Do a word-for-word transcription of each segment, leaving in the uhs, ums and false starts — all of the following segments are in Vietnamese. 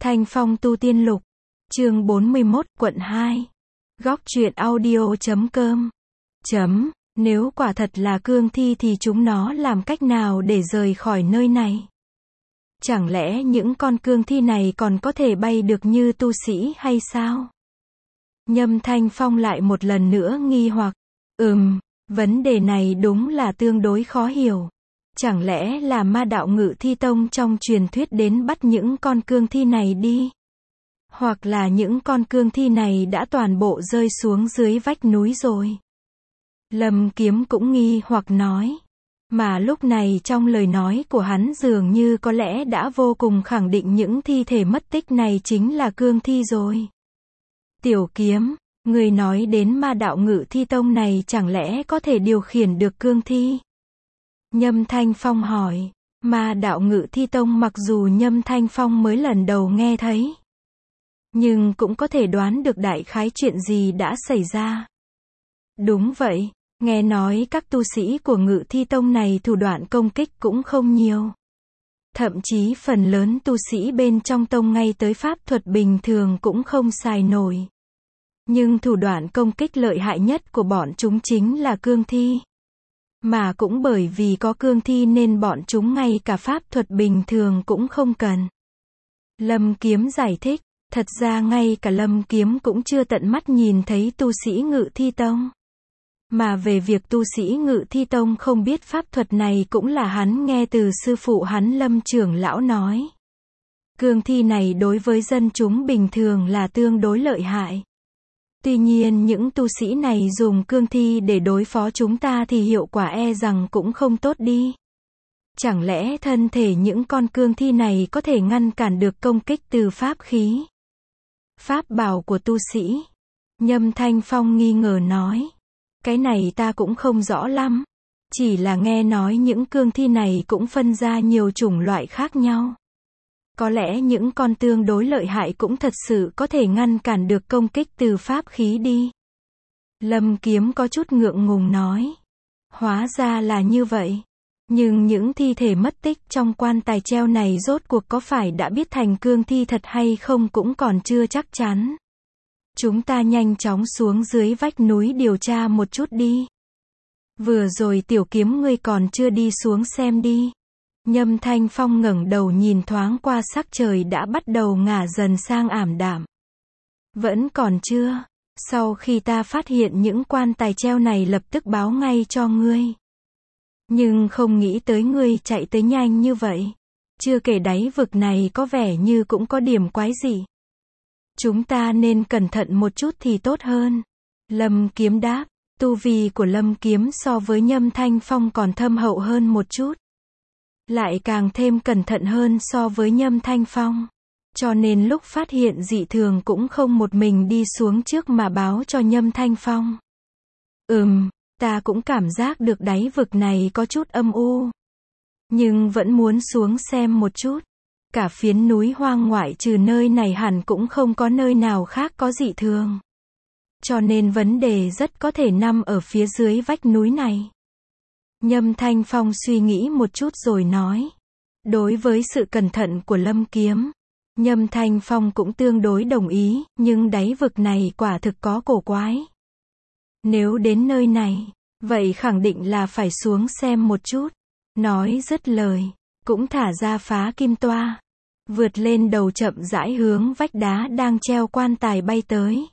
Thanh Phong Tu Tiên Lục, chương bốn mươi mốt, quận hai. Góc truyện audio chấm com. Chấm, nếu quả thật là cương thi thì chúng nó làm cách nào để rời khỏi nơi này? Chẳng lẽ những con cương thi này còn có thể bay được như tu sĩ hay sao? Nhâm Thanh Phong lại một lần nữa nghi hoặc. Ừm, vấn đề này đúng là tương đối khó hiểu. Chẳng lẽ là ma đạo Ngự Thi Tông trong truyền thuyết đến bắt những con cương thi này đi? Hoặc là những con cương thi này đã toàn bộ rơi xuống dưới vách núi rồi? Lâm Kiếm cũng nghi hoặc nói. Mà lúc này trong lời nói của hắn dường như có lẽ đã vô cùng khẳng định những thi thể mất tích này chính là cương thi rồi. Tiểu Kiếm, người nói đến ma đạo Ngự Thi Tông này chẳng lẽ có thể điều khiển được cương thi? Nhâm Thanh Phong hỏi. Ma đạo Ngự Thi Tông mặc dù Nhâm Thanh Phong mới lần đầu nghe thấy, nhưng cũng có thể đoán được đại khái chuyện gì đã xảy ra. Đúng vậy, nghe nói các tu sĩ của Ngự Thi Tông này thủ đoạn công kích cũng không nhiều. Thậm chí phần lớn tu sĩ bên trong tông ngay tới pháp thuật bình thường cũng không xài nổi. Nhưng thủ đoạn công kích lợi hại nhất của bọn chúng chính là cương thi. Mà cũng bởi vì có cương thi nên bọn chúng ngay cả pháp thuật bình thường cũng không cần. Lâm Kiếm giải thích, thật ra ngay cả Lâm Kiếm cũng chưa tận mắt nhìn thấy tu sĩ Ngự Thi Tông. Mà về việc tu sĩ Ngự Thi Tông không biết pháp thuật này cũng là hắn nghe từ sư phụ hắn Lâm trưởng lão nói. Cương thi này đối với dân chúng bình thường là tương đối lợi hại. Tuy nhiên những tu sĩ này dùng cương thi để đối phó chúng ta thì hiệu quả e rằng cũng không tốt đi. Chẳng lẽ thân thể những con cương thi này có thể ngăn cản được công kích từ pháp khí, pháp bảo của tu sĩ? Nhâm Thanh Phong nghi ngờ nói. Cái này ta cũng không rõ lắm. Chỉ là nghe nói những cương thi này cũng phân ra nhiều chủng loại khác nhau. Có lẽ những con tương đối lợi hại cũng thật sự có thể ngăn cản được công kích từ pháp khí đi. Lâm Kiếm có chút ngượng ngùng nói. Hóa ra là như vậy. Nhưng những thi thể mất tích trong quan tài treo này rốt cuộc có phải đã biết thành cương thi thật hay không cũng còn chưa chắc chắn. Chúng ta nhanh chóng xuống dưới vách núi điều tra một chút đi. Vừa rồi Tiểu Kiếm ngươi còn chưa đi xuống xem đi. Nhâm Thanh Phong ngẩng đầu nhìn thoáng qua sắc trời đã bắt đầu ngả dần sang ảm đạm. Vẫn còn chưa. Sau khi ta phát hiện những quan tài treo này lập tức báo ngay cho ngươi. Nhưng không nghĩ tới ngươi chạy tới nhanh như vậy. Chưa kể đáy vực này có vẻ như cũng có điểm quái dị. Chúng ta nên cẩn thận một chút thì tốt hơn. Lâm Kiếm đáp. Tu vi của Lâm Kiếm so với Nhâm Thanh Phong còn thâm hậu hơn một chút. Lại càng thêm cẩn thận hơn so với Nhâm Thanh Phong. Cho nên lúc phát hiện dị thường cũng không một mình đi xuống trước mà báo cho Nhâm Thanh Phong. Ừm, ta cũng cảm giác được đáy vực này có chút âm u. Nhưng vẫn muốn xuống xem một chút. Cả phiến núi hoang ngoại trừ nơi này hẳn cũng không có nơi nào khác có dị thường. Cho nên vấn đề rất có thể nằm ở phía dưới vách núi này. Nhâm Thanh Phong suy nghĩ một chút rồi nói. Đối với sự cẩn thận của Lâm Kiếm, Nhâm Thanh Phong cũng tương đối đồng ý, nhưng đáy vực này quả thực có cổ quái. Nếu đến nơi này, vậy khẳng định là phải xuống xem một chút. Nói dứt lời, cũng thả ra phá kim toa, vượt lên đầu chậm rãi hướng vách đá đang treo quan tài bay tới.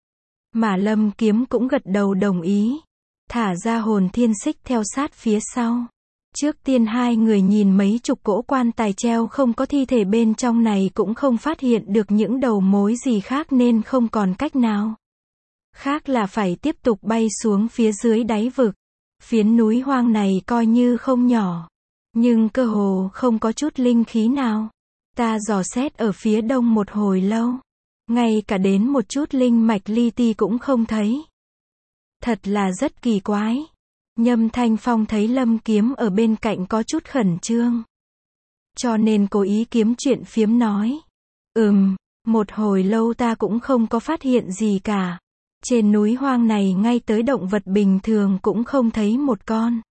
Mà Lâm Kiếm cũng gật đầu đồng ý. Thả ra hồn thiên xích theo sát phía sau. Trước tiên hai người nhìn mấy chục cỗ quan tài treo không có thi thể bên trong này cũng không phát hiện được những đầu mối gì khác nên không còn cách nào khác là phải tiếp tục bay xuống phía dưới đáy vực. Phiến núi hoang này coi như không nhỏ, nhưng cơ hồ không có chút linh khí nào. Ta dò xét ở phía đông một hồi lâu, ngay cả đến một chút linh mạch li ti cũng không thấy. Thật là rất kỳ quái. Nhâm Thanh Phong thấy Lâm Kiếm ở bên cạnh có chút khẩn trương, cho nên cố ý kiếm chuyện phiếm nói. Ừm, một hồi lâu ta cũng không có phát hiện gì cả. Trên núi hoang này ngay tới động vật bình thường cũng không thấy một con.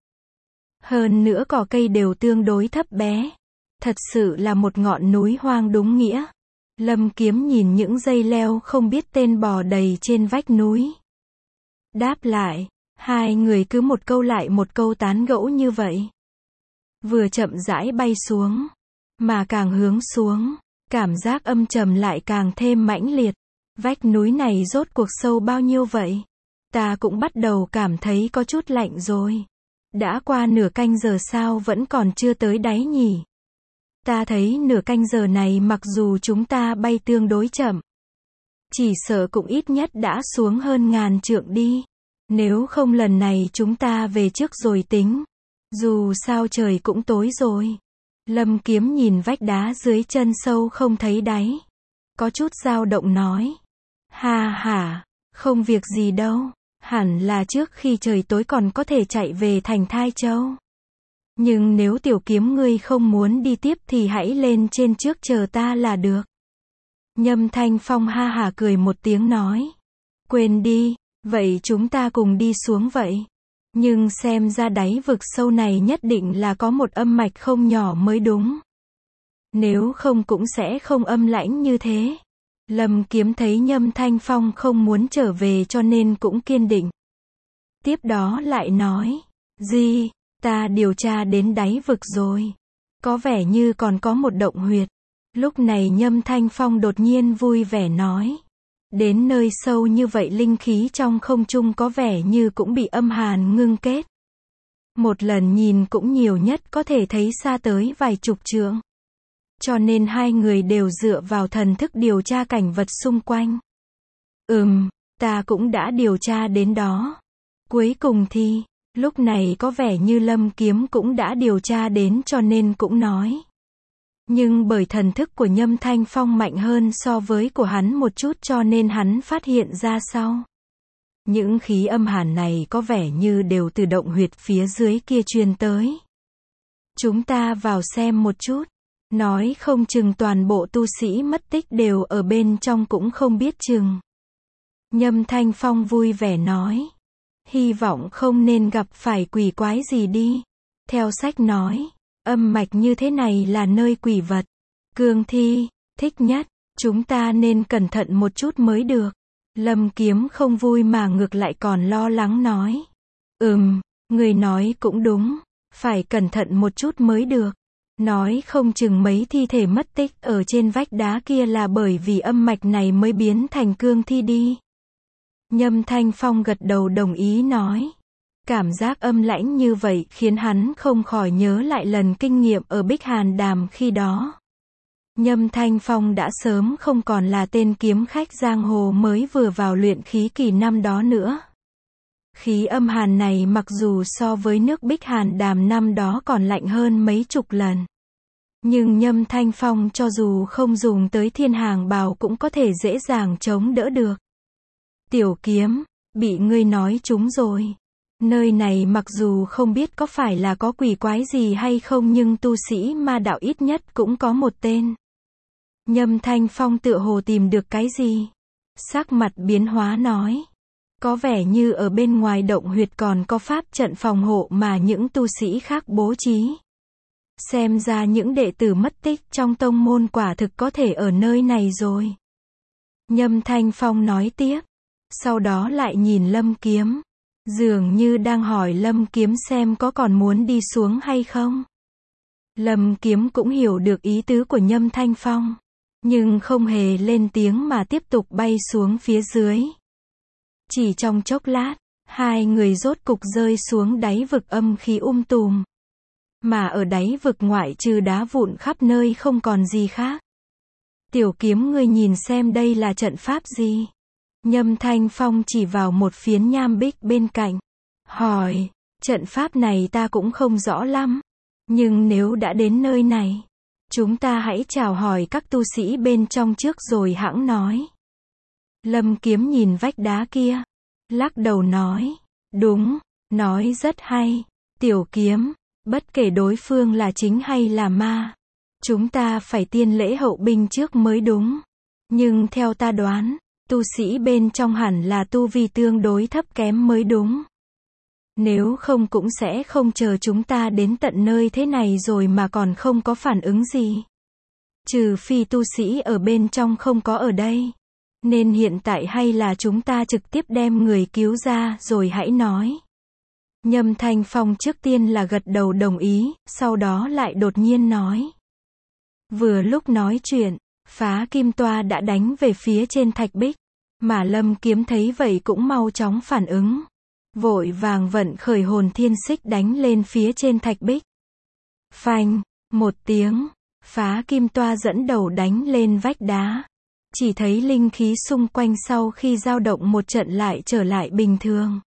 Hơn nữa cỏ cây đều tương đối thấp bé. Thật sự là một ngọn núi hoang đúng nghĩa. Lâm Kiếm nhìn những dây leo không biết tên bò đầy trên vách núi. Đáp lại, hai người cứ một câu lại một câu tán gẫu như vậy. Vừa chậm rãi bay xuống, mà càng hướng xuống, cảm giác âm trầm lại càng thêm mãnh liệt. Vách núi này rốt cuộc sâu bao nhiêu vậy? Ta cũng bắt đầu cảm thấy có chút lạnh rồi. Đã qua nửa canh giờ sao vẫn còn chưa tới đáy nhỉ? Ta thấy nửa canh giờ này mặc dù chúng ta bay tương đối chậm, chỉ sợ cũng ít nhất đã xuống hơn ngàn trượng đi. Nếu không lần này chúng ta về trước rồi tính. Dù sao trời cũng tối rồi. Lâm Kiếm nhìn vách đá dưới chân sâu không thấy đáy. Có chút dao động nói. Ha ha, không việc gì đâu. Hẳn là trước khi trời tối còn có thể chạy về thành Thai Châu. Nhưng nếu Tiểu Kiếm ngươi không muốn đi tiếp thì hãy lên trên trước chờ ta là được. Nhâm Thanh Phong ha hả cười một tiếng nói. Quên đi, vậy chúng ta cùng đi xuống vậy. Nhưng xem ra đáy vực sâu này nhất định là có một âm mạch không nhỏ mới đúng. Nếu không cũng sẽ không âm lãnh như thế. Lâm Kiếm thấy Nhâm Thanh Phong không muốn trở về cho nên cũng kiên định. Tiếp đó lại nói. Gì, ta điều tra đến đáy vực rồi. Có vẻ như còn có một động huyệt. Lúc này Nhâm Thanh Phong đột nhiên vui vẻ nói. Đến nơi sâu như vậy linh khí trong không trung có vẻ như cũng bị âm hàn ngưng kết. Một lần nhìn cũng nhiều nhất có thể thấy xa tới vài chục trượng. Cho nên hai người đều dựa vào thần thức điều tra cảnh vật xung quanh. Ừm, ta cũng đã điều tra đến đó. Cuối cùng thì, lúc này có vẻ như Lâm Kiếm cũng đã điều tra đến cho nên cũng nói. Nhưng bởi thần thức của Nhâm Thanh Phong mạnh hơn so với của hắn một chút cho nên hắn phát hiện ra sau. Những khí âm hàn này có vẻ như đều từ động huyệt phía dưới kia truyền tới. Chúng ta vào xem một chút. Nói không chừng toàn bộ tu sĩ mất tích đều ở bên trong cũng không biết chừng. Nhâm Thanh Phong vui vẻ nói. Hy vọng không nên gặp phải quỷ quái gì đi. Theo sách nói, âm mạch như thế này là nơi quỷ vật, cương thi, thích nhất. Chúng ta nên cẩn thận một chút mới được. Lâm Kiếm không vui mà ngược lại còn lo lắng nói. Ừm, người nói cũng đúng. Phải cẩn thận một chút mới được. Nói không chừng mấy thi thể mất tích ở trên vách đá kia là bởi vì âm mạch này mới biến thành cương thi đi. Nhâm Thanh Phong gật đầu đồng ý nói. Cảm giác âm lãnh như vậy khiến hắn không khỏi nhớ lại lần kinh nghiệm ở Bích Hàn Đàm khi đó. Nhâm Thanh Phong đã sớm không còn là tên kiếm khách giang hồ mới vừa vào luyện khí kỳ năm đó nữa. Khí âm hàn này mặc dù so với nước Bích Hàn Đàm năm đó còn lạnh hơn mấy chục lần. Nhưng Nhâm Thanh Phong cho dù không dùng tới thiên hàng bào cũng có thể dễ dàng chống đỡ được. Tiểu Kiếm, bị ngươi nói trúng rồi. Nơi này mặc dù không biết có phải là có quỷ quái gì hay không nhưng tu sĩ ma đạo ít nhất cũng có một tên. Nhâm Thanh Phong tựa hồ tìm được cái gì? Sắc mặt biến hóa nói. Có vẻ như ở bên ngoài động huyệt còn có pháp trận phòng hộ mà những tu sĩ khác bố trí. Xem ra những đệ tử mất tích trong tông môn quả thực có thể ở nơi này rồi. Nhâm Thanh Phong nói tiếp. Sau đó lại nhìn Lâm Kiếm. Dường như đang hỏi Lâm Kiếm xem có còn muốn đi xuống hay không. Lâm Kiếm cũng hiểu được ý tứ của Nhâm Thanh Phong. Nhưng không hề lên tiếng mà tiếp tục bay xuống phía dưới. Chỉ trong chốc lát, hai người rốt cục rơi xuống đáy vực âm khí um tùm. Mà ở đáy vực ngoại trừ đá vụn khắp nơi không còn gì khác. Tiểu Kiếm ngươi nhìn xem đây là trận pháp gì? Nhâm Thanh Phong chỉ vào một phiến nham bích bên cạnh. Hỏi, trận pháp này ta cũng không rõ lắm. Nhưng nếu đã đến nơi này, chúng ta hãy chào hỏi các tu sĩ bên trong trước rồi hẵng nói. Lâm Kiếm nhìn vách đá kia. Lắc đầu nói. Đúng, nói rất hay. Tiểu Kiếm, bất kể đối phương là chính hay là ma, chúng ta phải tiên lễ hậu binh trước mới đúng. Nhưng theo ta đoán, tu sĩ bên trong hẳn là tu vi tương đối thấp kém mới đúng. Nếu không cũng sẽ không chờ chúng ta đến tận nơi thế này rồi mà còn không có phản ứng gì. Trừ phi tu sĩ ở bên trong không có ở đây. Nên hiện tại hay là chúng ta trực tiếp đem người cứu ra rồi hãy nói. Nhâm Thanh Phong trước tiên là gật đầu đồng ý, sau đó lại đột nhiên nói. Vừa lúc nói chuyện, Phá Kim Toa đã đánh về phía trên thạch bích. Mà Lâm Kiếm thấy vậy cũng mau chóng phản ứng. Vội vàng vận khởi hồn thiên xích đánh lên phía trên thạch bích. Phanh, một tiếng, Phá Kim Toa dẫn đầu đánh lên vách đá. Chỉ thấy linh khí xung quanh sau khi dao động một trận lại trở lại bình thường.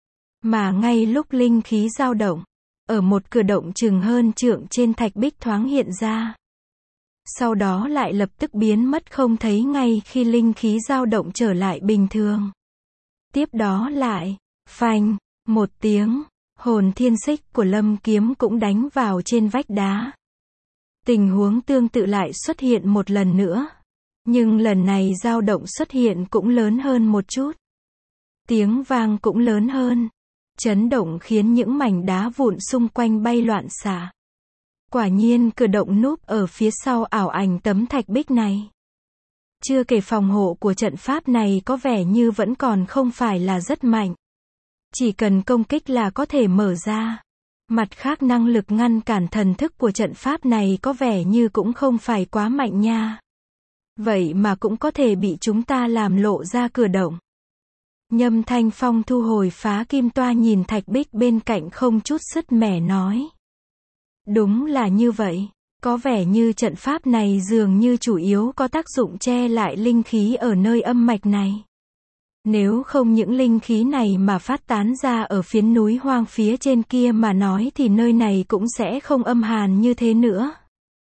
Mà ngay lúc linh khí dao động, ở một cửa động chừng hơn trượng trên thạch bích thoáng hiện ra. Sau đó lại lập tức biến mất không thấy ngay khi linh khí dao động trở lại bình thường. Tiếp đó lại, phanh, một tiếng, hồn thiên xích của Lâm Kiếm cũng đánh vào trên vách đá. Tình huống tương tự lại xuất hiện một lần nữa. Nhưng lần này dao động xuất hiện cũng lớn hơn một chút. Tiếng vang cũng lớn hơn. Chấn động khiến những mảnh đá vụn xung quanh bay loạn xạ. Quả nhiên cửa động núp ở phía sau ảo ảnh tấm thạch bích này. Chưa kể phòng hộ của trận pháp này có vẻ như vẫn còn không phải là rất mạnh. Chỉ cần công kích là có thể mở ra. Mặt khác năng lực ngăn cản thần thức của trận pháp này có vẻ như cũng không phải quá mạnh nha. Vậy mà cũng có thể bị chúng ta làm lộ ra cửa động. Nhâm Thanh Phong thu hồi Phá Kim Toa nhìn thạch bích bên cạnh không chút sứt mẻ nói. Đúng là như vậy. Có vẻ như trận pháp này dường như chủ yếu có tác dụng che lại linh khí ở nơi âm mạch này. Nếu không những linh khí này mà phát tán ra ở phiến núi hoang phía trên kia mà nói thì nơi này cũng sẽ không âm hàn như thế nữa.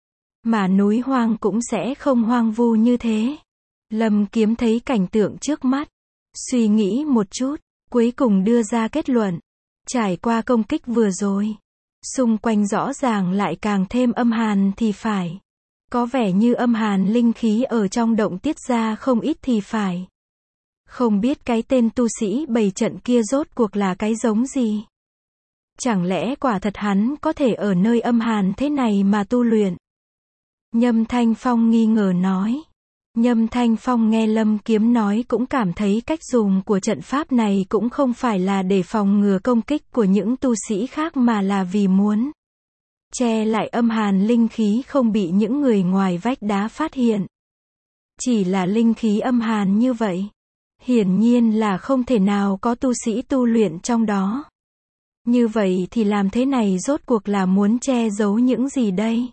Mà núi hoang cũng sẽ không hoang vu như thế. Lâm Kiếm thấy cảnh tượng trước mắt. Suy nghĩ một chút, cuối cùng đưa ra kết luận. Trải qua công kích vừa rồi. Xung quanh rõ ràng lại càng thêm âm hàn thì phải. Có vẻ như âm hàn linh khí ở trong động tiết ra không ít thì phải. Không biết cái tên tu sĩ bày trận kia rốt cuộc là cái giống gì? Chẳng lẽ quả thật hắn có thể ở nơi âm hàn thế này mà tu luyện? Nhâm Thanh Phong nghi ngờ nói. Nhâm Thanh Phong nghe Lâm Kiếm nói cũng cảm thấy cách dùng của trận pháp này cũng không phải là để phòng ngừa công kích của những tu sĩ khác mà là vì muốn che lại âm hàn linh khí không bị những người ngoài vách đá phát hiện. Chỉ là linh khí âm hàn như vậy. Hiển nhiên là không thể nào có tu sĩ tu luyện trong đó. Như vậy thì làm thế này rốt cuộc là muốn che giấu những gì đây?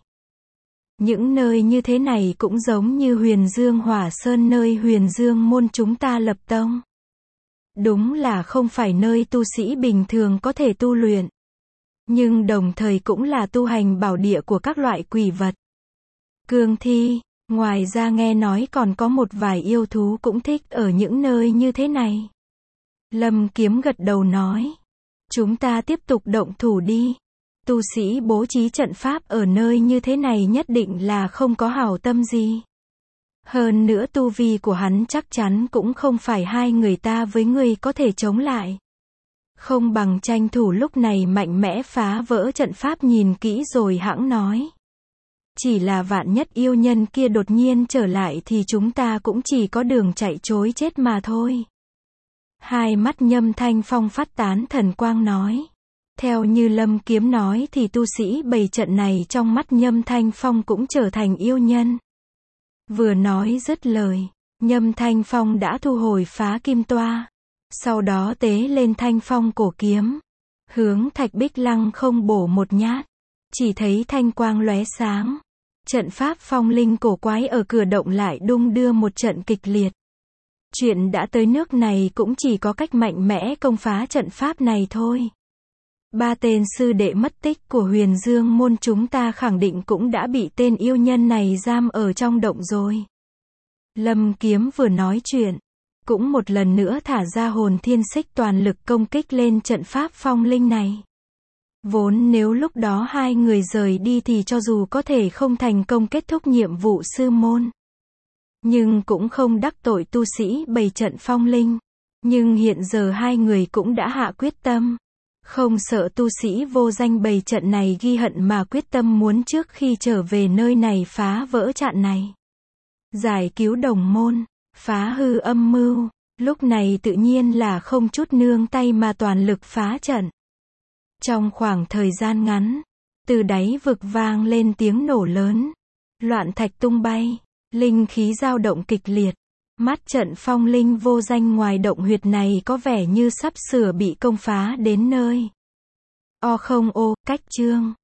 Những nơi như thế này cũng giống như Huyền Dương Hỏa Sơn nơi Huyền Dương môn chúng ta lập tông. Đúng là không phải nơi tu sĩ bình thường có thể tu luyện. Nhưng đồng thời cũng là tu hành bảo địa của các loại quỷ vật. Cương thi, ngoài ra nghe nói còn có một vài yêu thú cũng thích ở những nơi như thế này. Lâm Kiếm gật đầu nói. Chúng ta tiếp tục động thủ đi. Tu sĩ bố trí trận pháp ở nơi như thế này nhất định là không có hảo tâm gì. Hơn nữa tu vi của hắn chắc chắn cũng không phải hai người ta với người có thể chống lại. Không bằng tranh thủ lúc này mạnh mẽ phá vỡ trận pháp nhìn kỹ rồi hãng nói. Chỉ là vạn nhất yêu nhân kia đột nhiên trở lại thì chúng ta cũng chỉ có đường chạy trối chết mà thôi. Hai mắt Nhâm Thanh Phong phát tán thần quang nói. Theo như Lâm Kiếm nói thì tu sĩ bày trận này trong mắt Nhâm Thanh Phong cũng trở thành yêu nhân. Vừa nói dứt lời, Nhâm Thanh Phong đã thu hồi Phá Kim Toa. Sau đó tế lên Thanh Phong cổ kiếm. Hướng thạch bích lăng không bổ một nhát. Chỉ thấy thanh quang lóe sáng. Trận pháp phong linh cổ quái ở cửa động lại đung đưa một trận kịch liệt. Chuyện đã tới nước này cũng chỉ có cách mạnh mẽ công phá trận pháp này thôi. Ba tên sư đệ mất tích của Huyền Dương môn chúng ta khẳng định cũng đã bị tên yêu nhân này giam ở trong động rồi. Lâm Kiếm vừa nói chuyện, cũng một lần nữa thả ra hồn thiên xích toàn lực công kích lên trận pháp phong linh này. Vốn nếu lúc đó hai người rời đi thì cho dù có thể không thành công kết thúc nhiệm vụ sư môn, nhưng cũng không đắc tội tu sĩ bày trận phong linh. Nhưng hiện giờ hai người cũng đã hạ quyết tâm. Không sợ tu sĩ vô danh bày trận này ghi hận mà quyết tâm muốn trước khi trở về nơi này phá vỡ trận này. Giải cứu đồng môn, phá hư âm mưu, lúc này tự nhiên là không chút nương tay mà toàn lực phá trận. Trong khoảng thời gian ngắn, từ đáy vực vang lên tiếng nổ lớn, loạn thạch tung bay, linh khí dao động kịch liệt. Mắt trận phong linh vô danh ngoài động huyệt này có vẻ như sắp sửa bị công phá đến nơi. O không ô, cách chương.